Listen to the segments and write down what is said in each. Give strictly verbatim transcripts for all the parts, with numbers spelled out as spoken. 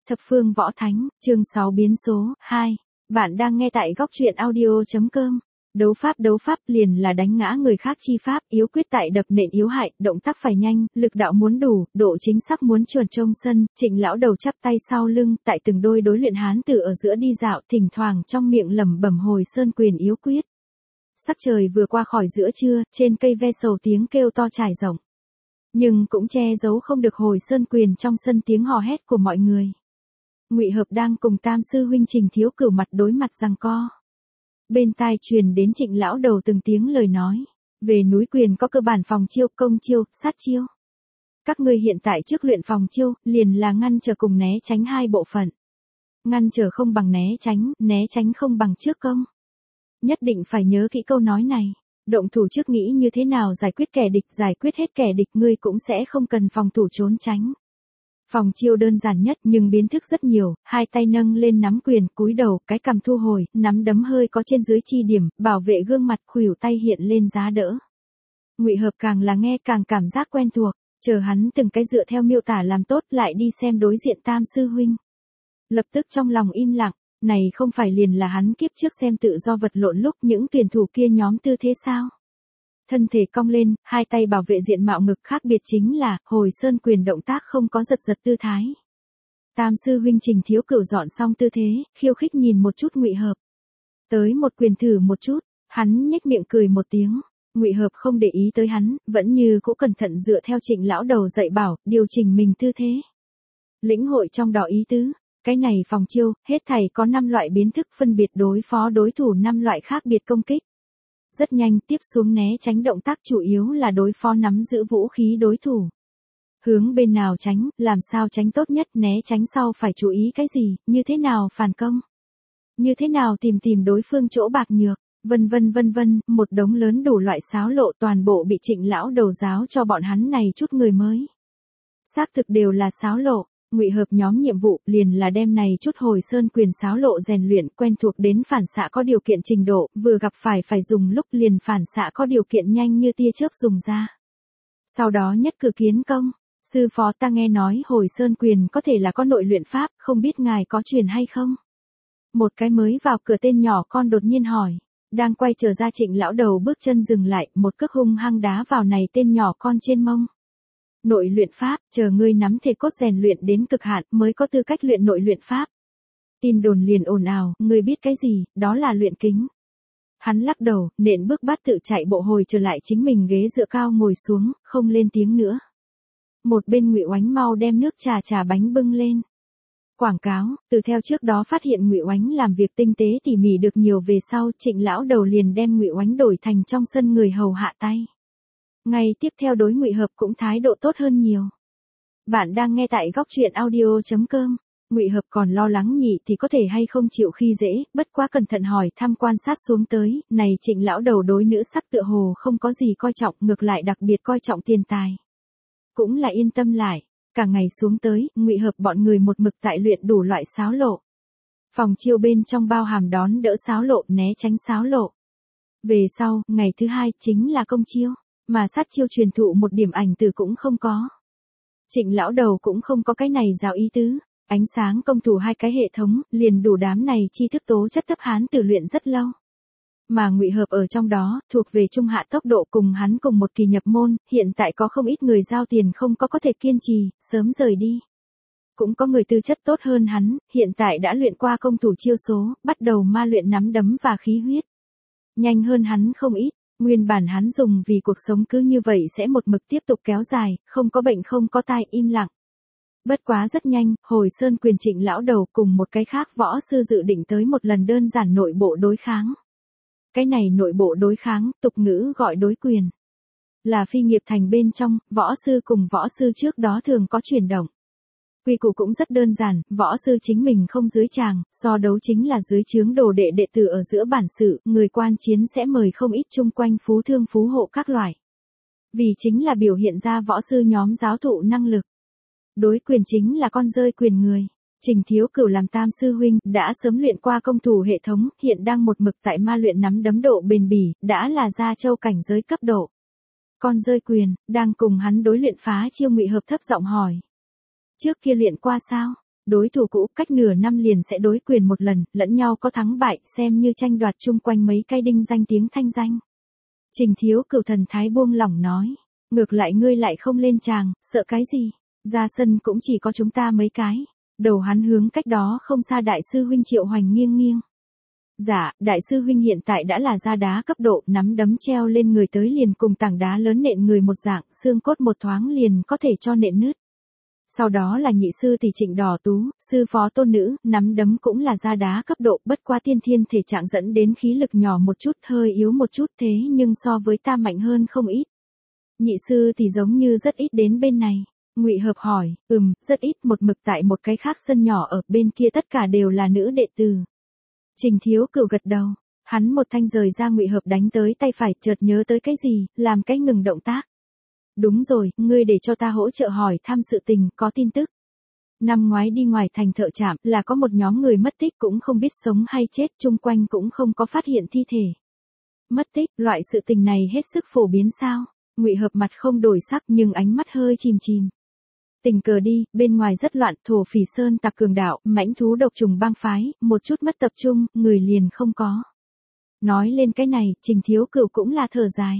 Thập phương võ thánh, chương sáu biến số, hai. Bạn đang nghe tại góc truyện audio.com. Đấu pháp đấu pháp liền là đánh ngã người khác chi pháp, yếu quyết tại đập nện yếu hại, động tác phải nhanh, lực đạo muốn đủ, độ chính xác muốn chuẩn trông sân, Trịnh lão đầu chắp tay sau lưng, tại từng đôi đối luyện hán tử ở giữa đi dạo, thỉnh thoảng trong miệng lẩm bẩm hồi sơn quyền yếu quyết. Sắc trời vừa qua khỏi giữa trưa, trên cây ve sầu tiếng kêu to trải rộng. Nhưng cũng che giấu không được hồi sơn quyền trong sân tiếng hò hét của mọi người. Ngụy Hợp đang cùng Tam sư huynh Trình Thiếu Cửu mặt đối mặt giằng co. Bên tai truyền đến Trịnh lão đầu từng tiếng lời nói, về núi quyền có cơ bản phòng chiêu, công chiêu, sát chiêu. Các ngươi hiện tại trước luyện phòng chiêu, liền là ngăn trở cùng né tránh hai bộ phận. Ngăn trở không bằng né tránh, né tránh không bằng trước công. Nhất định phải nhớ kỹ câu nói này. Động thủ trước nghĩ như thế nào giải quyết kẻ địch, giải quyết hết kẻ địch ngươi cũng sẽ không cần phòng thủ trốn tránh. Phòng chiêu đơn giản nhất nhưng biến thức rất nhiều, hai tay nâng lên nắm quyền, cúi đầu, cái cằm thu hồi, nắm đấm hơi có trên dưới chi điểm, bảo vệ gương mặt, khuỷu tay hiện lên giá đỡ. Ngụy Hợp càng là nghe càng cảm giác quen thuộc, chờ hắn từng cái dựa theo miêu tả làm tốt lại đi xem đối diện Tam sư huynh. Lập tức trong lòng im lặng, này không phải liền là hắn kiếp trước xem tự do vật lộn lúc những tuyển thủ kia nhóm tư thế sao? Thân thể cong lên, hai tay bảo vệ diện mạo ngực, khác biệt chính là, hồi sơn quyền động tác không có giật giật tư thái. Tam sư huynh Trình Thiếu Cửu dọn xong tư thế, khiêu khích nhìn một chút Ngụy Hợp. Tới một quyền thử một chút, hắn nhếch miệng cười một tiếng. Ngụy Hợp không để ý tới hắn, vẫn như cũ cẩn thận dựa theo Trịnh lão đầu dạy bảo, điều chỉnh mình tư thế. Lĩnh hội trong đó ý tứ, cái này phòng chiêu, hết thảy có năm loại biến thức phân biệt đối phó đối thủ năm loại khác biệt công kích. Rất nhanh tiếp xuống né tránh động tác chủ yếu là đối phó nắm giữ vũ khí đối thủ. Hướng bên nào tránh, làm sao tránh tốt nhất, né tránh sau phải chú ý cái gì, như thế nào phản công. Như thế nào tìm tìm đối phương chỗ bạc nhược, vân vân vân vân, một đống lớn đủ loại xáo lộ toàn bộ bị Trịnh lão đầu giáo cho bọn hắn này chút người mới. Xác thực đều là xáo lộ. Ngụy Hợp nhóm nhiệm vụ liền là đem này chút hồi sơn quyền xáo lộ rèn luyện quen thuộc đến phản xạ có điều kiện trình độ, vừa gặp phải phải dùng lúc liền phản xạ có điều kiện nhanh như tia chớp dùng ra. Sau đó nhất cử kiến công, sư phó ta nghe nói hồi sơn quyền có thể là có nội luyện pháp, không biết ngài có truyền hay không? Một cái mới vào cửa tên nhỏ con đột nhiên hỏi, đang quay trở ra Trịnh lão đầu bước chân dừng lại, một cước hung hăng đá vào này tên nhỏ con trên mông. Nội luyện pháp, chờ ngươi nắm thể cốt rèn luyện đến cực hạn mới có tư cách luyện nội luyện pháp. Tin đồn liền ồn ào, ngươi biết cái gì, đó là luyện kính. Hắn lắc đầu, nện bước bát tự chạy bộ hồi trở lại chính mình ghế dựa cao ngồi xuống, không lên tiếng nữa. Một bên Ngụy Oánh mau đem nước trà trà bánh bưng lên. Quảng cáo, từ theo trước đó phát hiện Ngụy Oánh làm việc tinh tế tỉ mỉ được nhiều về sau, Trịnh lão đầu liền đem Ngụy Oánh đổi thành trong sân người hầu hạ tay. Ngay tiếp theo đối Ngụy Hợp cũng thái độ tốt hơn nhiều. Bạn đang nghe tại góc truyện audio.com. Ngụy Hợp còn lo lắng nhị thì có thể hay không chịu khi dễ, bất quá cẩn thận hỏi thăm quan sát xuống tới, này Trịnh lão đầu đối nữ sắc tựa hồ không có gì coi trọng, ngược lại đặc biệt coi trọng tiền tài. Cũng là yên tâm lại, cả ngày xuống tới, Ngụy Hợp bọn người một mực tại luyện đủ loại xáo lộ. Phòng chiêu bên trong bao hàm đón đỡ xáo lộ, né tránh xáo lộ. Về sau, ngày thứ hai chính là công chiêu. Mà sát chiêu truyền thụ một điểm ảnh từ cũng không có. Trịnh lão đầu cũng không có cái này giáo ý tứ, ánh sáng công thủ hai cái hệ thống, liền đủ đám này chi thức tố chất thấp hán tử luyện rất lâu. Mà Ngụy Hợp ở trong đó, thuộc về trung hạ tốc độ cùng hắn cùng một kỳ nhập môn, hiện tại có không ít người giao tiền không có có thể kiên trì, sớm rời đi. Cũng có người tư chất tốt hơn hắn, hiện tại đã luyện qua công thủ chiêu số, bắt đầu ma luyện nắm đấm và khí huyết. Nhanh hơn hắn không ít. Nguyên bản hắn dùng vì cuộc sống cứ như vậy sẽ một mực tiếp tục kéo dài, không có bệnh không có tai, im lặng. Bất quá rất nhanh, hồi sơn quyền Trịnh lão đầu cùng một cái khác võ sư dự định tới một lần đơn giản nội bộ đối kháng. Cái này nội bộ đối kháng, tục ngữ gọi đối quyền. Là phi nghiệp thành bên trong, võ sư cùng võ sư trước đó thường có chuyển động. Quy củ cũng rất đơn giản, võ sư chính mình không dưới tràng, so đấu chính là dưới trướng đồ đệ đệ tử ở giữa bản sự, người quan chiến sẽ mời không ít chung quanh phú thương phú hộ các loại. Vì chính là biểu hiện ra võ sư nhóm giáo thụ năng lực. Đối quyền chính là con rơi quyền người. Trình Thiếu Cửu làm Tam sư huynh, đã sớm luyện qua công thủ hệ thống, hiện đang một mực tại ma luyện nắm đấm độ bền bỉ, đã là gia châu cảnh giới cấp độ. Con rơi quyền, đang cùng hắn đối luyện phá chiêu Ngụy Hợp thấp giọng hỏi. Trước kia luyện qua sao? Đối thủ cũ cách nửa năm liền sẽ đối quyền một lần, lẫn nhau có thắng bại, xem như tranh đoạt chung quanh mấy cái đinh danh tiếng thanh danh. Trình Thiếu Cửu thần thái buông lỏng nói. Ngược lại ngươi lại không lên tràng, sợ cái gì? Ra sân cũng chỉ có chúng ta mấy cái. Đầu hắn hướng cách đó không xa đại sư huynh Triệu Hoành nghiêng nghiêng. Dạ, đại sư huynh hiện tại đã là ra đá cấp độ, nắm đấm treo lên người tới liền cùng tảng đá lớn nện người một dạng, xương cốt một thoáng liền có thể cho nện nứt. Sau đó là nhị sư tỷ Trịnh Đỏ Tú, sư phó Tôn Nữ, nắm đấm cũng là ra đá cấp độ, bất qua tiên thiên thể trạng dẫn đến khí lực nhỏ một chút, hơi yếu một chút thế nhưng so với ta mạnh hơn không ít. Nhị sư thì giống như rất ít đến bên này. Ngụy Hợp hỏi, ừm, rất ít, một mực tại một cái khác sân nhỏ ở bên kia tất cả đều là nữ đệ tử. Trình Thiếu Cửu gật đầu, hắn một thanh rời ra Ngụy Hợp đánh tới tay phải, chợt nhớ tới cái gì, làm cái ngừng động tác. Đúng rồi, ngươi để cho ta hỗ trợ hỏi thăm sự tình, có tin tức. Năm ngoái đi ngoài thành thợ trạm, là có một nhóm người mất tích cũng không biết sống hay chết, chung quanh cũng không có phát hiện thi thể. Mất tích, loại sự tình này hết sức phổ biến sao? Ngụy Hợp mặt không đổi sắc nhưng ánh mắt hơi chìm chìm. Tình cờ đi, bên ngoài rất loạn, thổ phỉ sơn tặc cường đạo, mãnh thú độc trùng bang phái, một chút mất tập trung, người liền không có. Nói lên cái này, Trình Thiếu Cửu cũng là thở dài.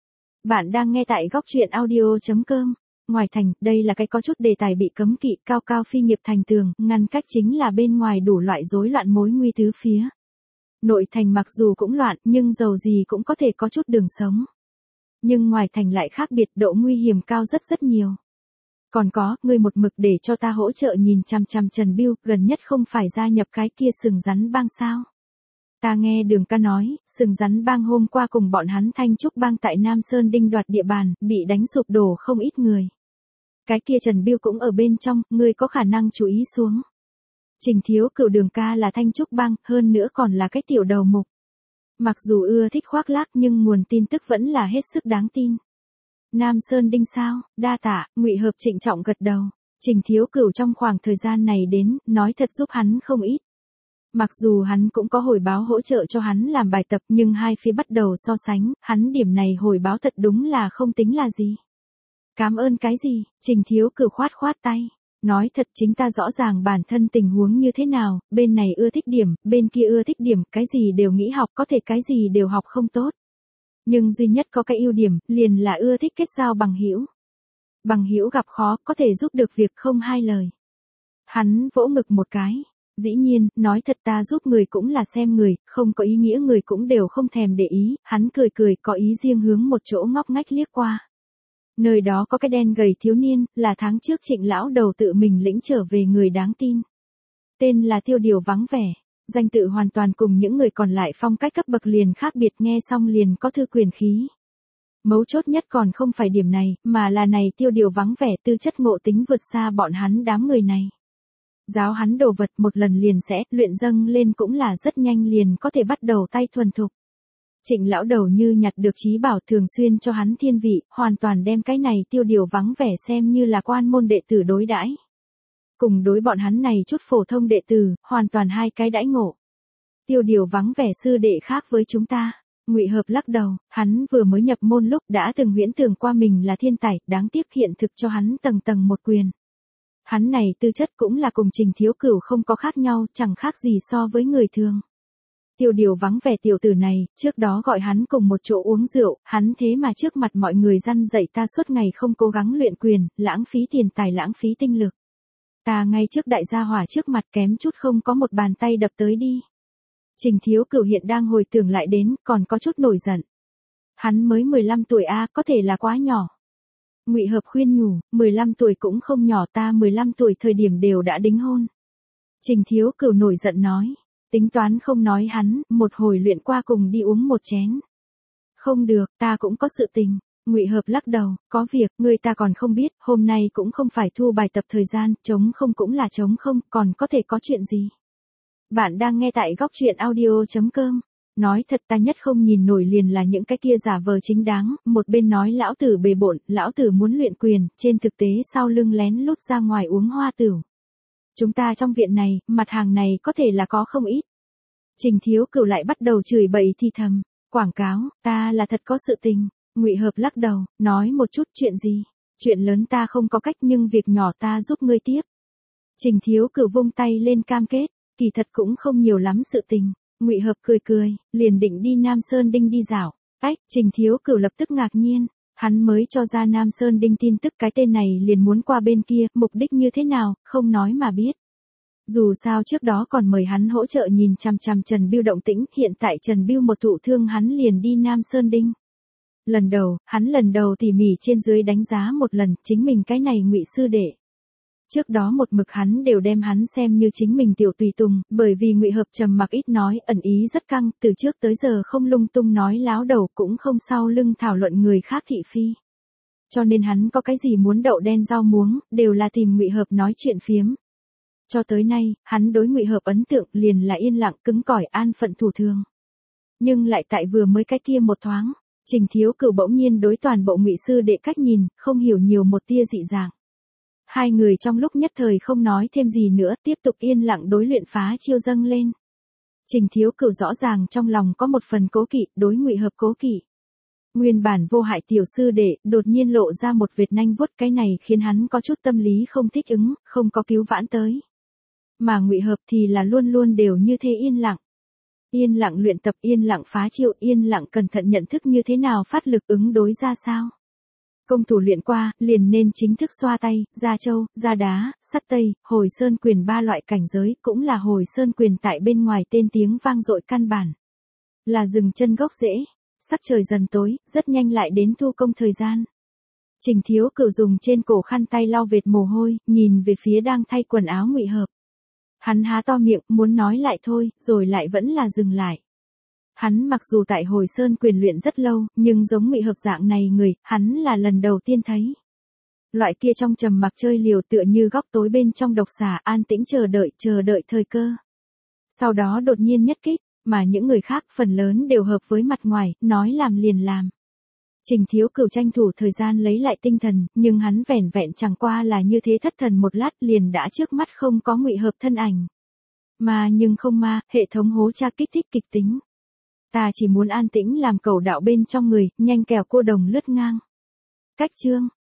Bạn đang nghe tại góc truyện audio.com. Ngoài thành, đây là cái có chút đề tài bị cấm kỵ, cao cao phi nghiệp thành tường, ngăn cách chính là bên ngoài đủ loại rối loạn mối nguy tứ phía. Nội thành mặc dù cũng loạn, nhưng dầu gì cũng có thể có chút đường sống. Nhưng ngoài thành lại khác biệt, độ nguy hiểm cao rất rất nhiều. Còn có, ngươi một mực để cho ta hỗ trợ nhìn chằm chằm Trần Bưu, gần nhất không phải gia nhập cái kia sừng rắn bang sao? Ta nghe Đường ca nói, sừng rắn bang hôm qua cùng bọn hắn Thanh Trúc bang tại Nam Sơn Đinh đoạt địa bàn, bị đánh sụp đổ không ít người. Cái kia Trần Bưu cũng ở bên trong, ngươi có khả năng chú ý xuống. Trình Thiếu Cửu Đường ca là Thanh Trúc bang, hơn nữa còn là cái tiểu đầu mục. Mặc dù ưa thích khoác lác nhưng nguồn tin tức vẫn là hết sức đáng tin. Nam Sơn Đinh sao? Đa tạ, Ngụy Hợp trịnh trọng gật đầu. Trình Thiếu Cửu trong khoảng thời gian này đến, nói thật giúp hắn không ít. Mặc dù hắn cũng có hồi báo hỗ trợ cho hắn làm bài tập nhưng hai phía bắt đầu so sánh, hắn điểm này hồi báo thật đúng là không tính là gì. Cảm ơn cái gì? Trình Thiếu Cửu khoát khoát tay. Nói thật chính ta rõ ràng bản thân tình huống như thế nào, bên này ưa thích điểm, bên kia ưa thích điểm, cái gì đều nghĩ học, có thể cái gì đều học không tốt. Nhưng duy nhất có cái ưu điểm, liền là ưa thích kết giao bằng hữu. Bằng hữu gặp khó, có thể giúp được việc không hai lời. Hắn vỗ ngực một cái. Dĩ nhiên, nói thật ta giúp người cũng là xem người, không có ý nghĩa người cũng đều không thèm để ý, hắn cười cười có ý riêng hướng một chỗ ngóc ngách liếc qua. Nơi đó có cái đen gầy thiếu niên, là tháng trước Trịnh lão đầu tự mình lĩnh trở về người đáng tin. Tên là Tiêu Điều vắng vẻ, danh tự hoàn toàn cùng những người còn lại phong cách cấp bậc liền khác biệt, nghe xong liền có thư quyền khí. Mấu chốt nhất còn không phải điểm này, mà là này Tiêu Điều vắng vẻ tư chất ngộ tính vượt xa bọn hắn đám người này. Giáo hắn đồ vật một lần liền sẽ, luyện dâng lên cũng là rất nhanh liền có thể bắt đầu tay thuần thục. Trịnh lão đầu như nhặt được trí bảo thường xuyên cho hắn thiên vị, hoàn toàn đem cái này Tiêu Điều vắng vẻ xem như là quan môn đệ tử đối đãi. Cùng đối bọn hắn này chút phổ thông đệ tử, hoàn toàn hai cái đãi ngộ. Tiêu Điều vắng vẻ sư đệ khác với chúng ta. Ngụy Hợp lắc đầu, hắn vừa mới nhập môn lúc đã từng huyễn tưởng qua mình là thiên tài, đáng tiếc hiện thực cho hắn tầng tầng một quyền. Hắn này tư chất cũng là cùng Trình Thiếu Cửu không có khác nhau, chẳng khác gì so với người thường. Tiêu Điều vắng vẻ tiểu tử này, trước đó gọi hắn cùng một chỗ uống rượu, hắn thế mà trước mặt mọi người răn dạy ta suốt ngày không cố gắng luyện quyền, lãng phí tiền tài lãng phí tinh lực. Ta ngay trước đại gia hỏa trước mặt kém chút không có một bàn tay đập tới đi. Trình Thiếu Cửu hiện đang hồi tưởng lại đến, còn có chút nổi giận. Hắn mới mười lăm tuổi a, có thể là quá nhỏ. Ngụy Hợp khuyên nhủ, mười lăm tuổi cũng không nhỏ, ta mười lăm tuổi thời điểm đều đã đính hôn. Trình Thiếu Cửu nổi giận nói, tính toán không nói hắn, một hồi luyện qua cùng đi uống một chén. Không được, ta cũng có sự tình. Ngụy Hợp lắc đầu, có việc, người ta còn không biết, hôm nay cũng không phải thu bài tập thời gian, trống không cũng là trống không, còn có thể có chuyện gì. Bạn đang nghe tại góc truyện audio.com. Nói thật ta nhất không nhìn nổi liền là những cái kia giả vờ chính đáng, một bên nói lão tử bề bộn, lão tử muốn luyện quyền, trên thực tế sau lưng lén lút ra ngoài uống hoa tửu. Chúng ta trong viện này, mặt hàng này có thể là có không ít. Trình Thiếu Cửu lại bắt đầu chửi bậy thì thầm, quảng cáo, ta là thật có sự tình. Ngụy Hợp lắc đầu, nói một chút chuyện gì. Chuyện lớn ta không có cách nhưng việc nhỏ ta giúp ngươi tiếp. Trình Thiếu Cửu vung tay lên cam kết, kỳ thật cũng không nhiều lắm sự tình. Ngụy Hợp cười cười, liền định đi Nam Sơn Đinh đi dạo. Ách, Trình Thiếu Cửu lập tức ngạc nhiên, hắn mới cho ra Nam Sơn Đinh tin tức cái tên này liền muốn qua bên kia, mục đích như thế nào, không nói mà biết. Dù sao trước đó còn mời hắn hỗ trợ nhìn chằm chằm Trần Bưu động tĩnh, hiện tại Trần Bưu một thụ thương hắn liền đi Nam Sơn Đinh. Lần đầu, hắn lần đầu tỉ mỉ trên dưới đánh giá một lần, chính mình cái này Ngụy sư đệ. Trước đó một mực hắn đều đem hắn xem như chính mình tiểu tùy tùng, bởi vì Ngụy Hợp trầm mặc ít nói, ẩn ý rất căng, từ trước tới giờ không lung tung nói láo đầu, cũng không sau lưng thảo luận người khác thị phi. Cho nên hắn có cái gì muốn đậu đen rau muống, đều là tìm Ngụy Hợp nói chuyện phiếm. Cho tới nay, hắn đối Ngụy Hợp ấn tượng liền là yên lặng cứng cỏi an phận thủ thường. Nhưng lại tại vừa mới cái kia một thoáng, Trình Thiếu Cửu bỗng nhiên đối toàn bộ Ngụy sư đệ cách nhìn, không hiểu nhiều một tia dị dạng. Hai người trong lúc nhất thời không nói thêm gì nữa, tiếp tục yên lặng đối luyện phá chiêu dâng lên. Trình Thiếu Cửu rõ ràng trong lòng có một phần cố kỵ, đối Ngụy Hợp cố kỵ. Nguyên bản vô hại tiểu sư đệ, đột nhiên lộ ra một vệt nanh vuốt, cái này khiến hắn có chút tâm lý không thích ứng, không có cứu vãn tới. Mà Ngụy Hợp thì là luôn luôn đều như thế yên lặng. Yên lặng luyện tập, yên lặng phá chiêu, yên lặng cẩn thận nhận thức như thế nào phát lực ứng đối ra sao. Công thủ luyện qua, liền nên chính thức xoa tay, ra châu, ra đá, sắt tây, hồi sơn quyền ba loại cảnh giới, cũng là hồi sơn quyền tại bên ngoài tên tiếng vang dội căn bản. Là dừng chân gốc rễ. Sắc trời dần tối, rất nhanh lại đến thu công thời gian. Trình Thiếu Cửu dùng trên cổ khăn tay lau vệt mồ hôi, nhìn về phía đang thay quần áo Ngụy Hợp. Hắn há to miệng, muốn nói lại thôi, rồi lại vẫn là dừng lại. Hắn mặc dù tại hồi sơn quyền luyện rất lâu, nhưng giống Ngụy Hợp dạng này người, hắn là lần đầu tiên thấy. Loại kia trong trầm mặc chơi liều tựa như góc tối bên trong độc xà, an tĩnh chờ đợi, chờ đợi thời cơ. Sau đó đột nhiên nhất kích, mà những người khác phần lớn đều hợp với mặt ngoài, nói làm liền làm. Trình Thiếu Cửu tranh thủ thời gian lấy lại tinh thần, nhưng hắn vẻn vẹn chẳng qua là như thế thất thần một lát liền đã trước mắt không có Ngụy Hợp thân ảnh. Mà nhưng không ma, hệ thống hố tra kích thích kịch tính. Ta chỉ muốn an tĩnh làm cầu đạo bên trong người, nhanh kẻo cô đồng lướt ngang. Cách chương